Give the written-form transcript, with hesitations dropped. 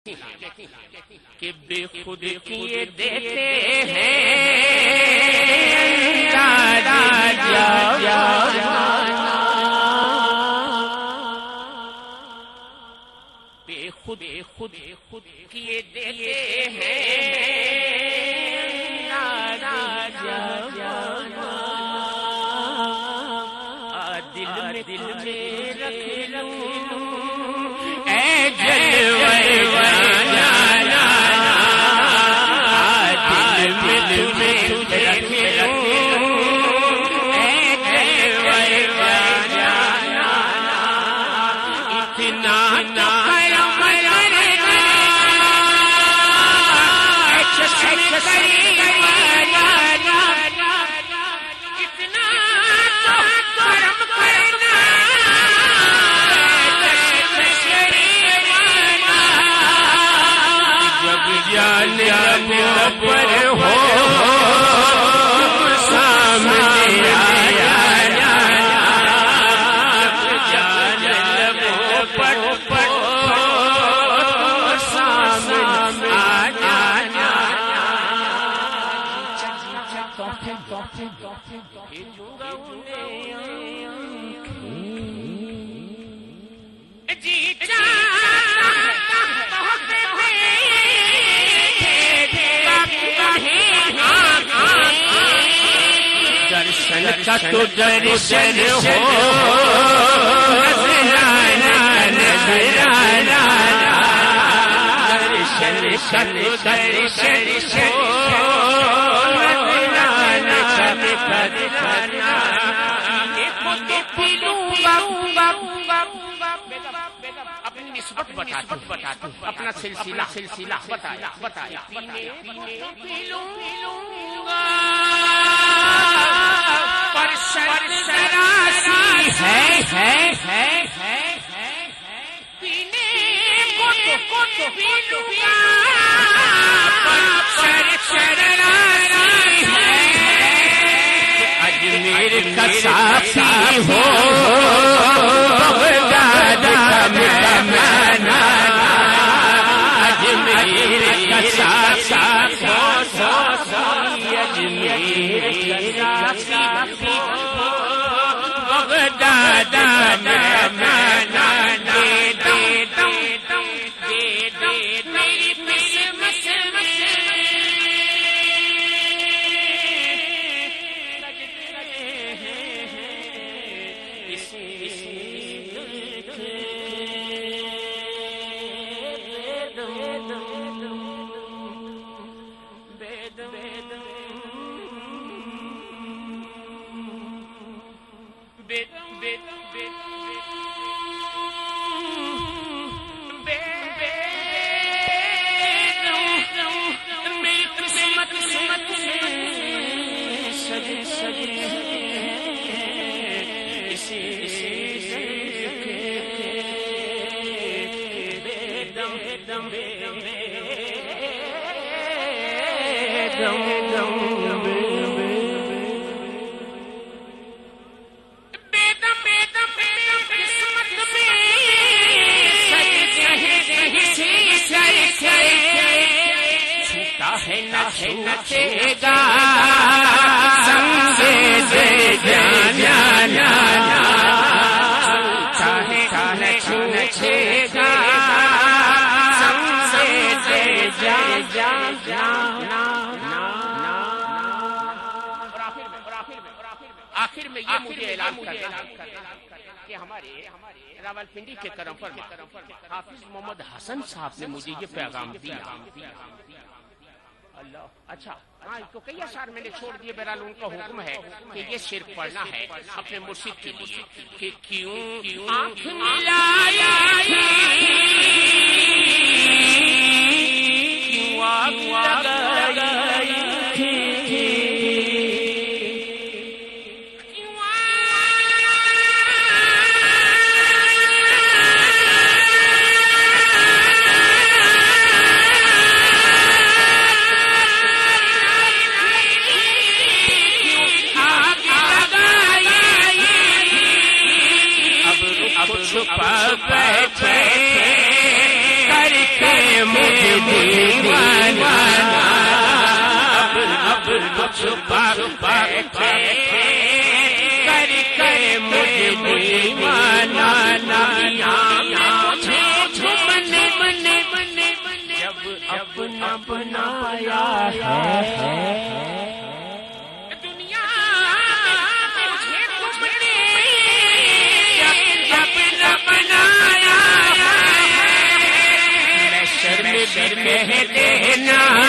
کہ بے خود کیے دیتے ہیں بے خود کیے دیتے ہیں دل میں رکھ لوں اے جلوے تو درشن ہو نذرانہ درشن اپنی نسبت بتاتا اپنا سلسلہ بتایا اجمیر کا ساتھی ہو بغداد کا مہمان اجمیر کا ساتھی ہو اجمیر کا ساتھی ہو بغداد مہمان آخر میں یہ مجھے اعلان کرنا کہ ہمارے راولپنڈی کے کرم پر حافظ محمد حسن صاحب نے مجھے یہ پیغام دیا. اللہ اچھا ہاں تو کئی اشعار میں نے چھوڑ دیے. بہرحال ان کا حکم ہے کہ یہ شعر پڑھنا ہے اپنے مرشد کے لیے کہ کیوں آنکھ ملایا کیوں آگ لگائی چھپا بیٹھے چھپا کر کے مجھے دیوانہ کیا مجھے جھومنے جب اپنا بنایا ہے دنیا مجھے تم نے جب بنایا میں شرم میں دینا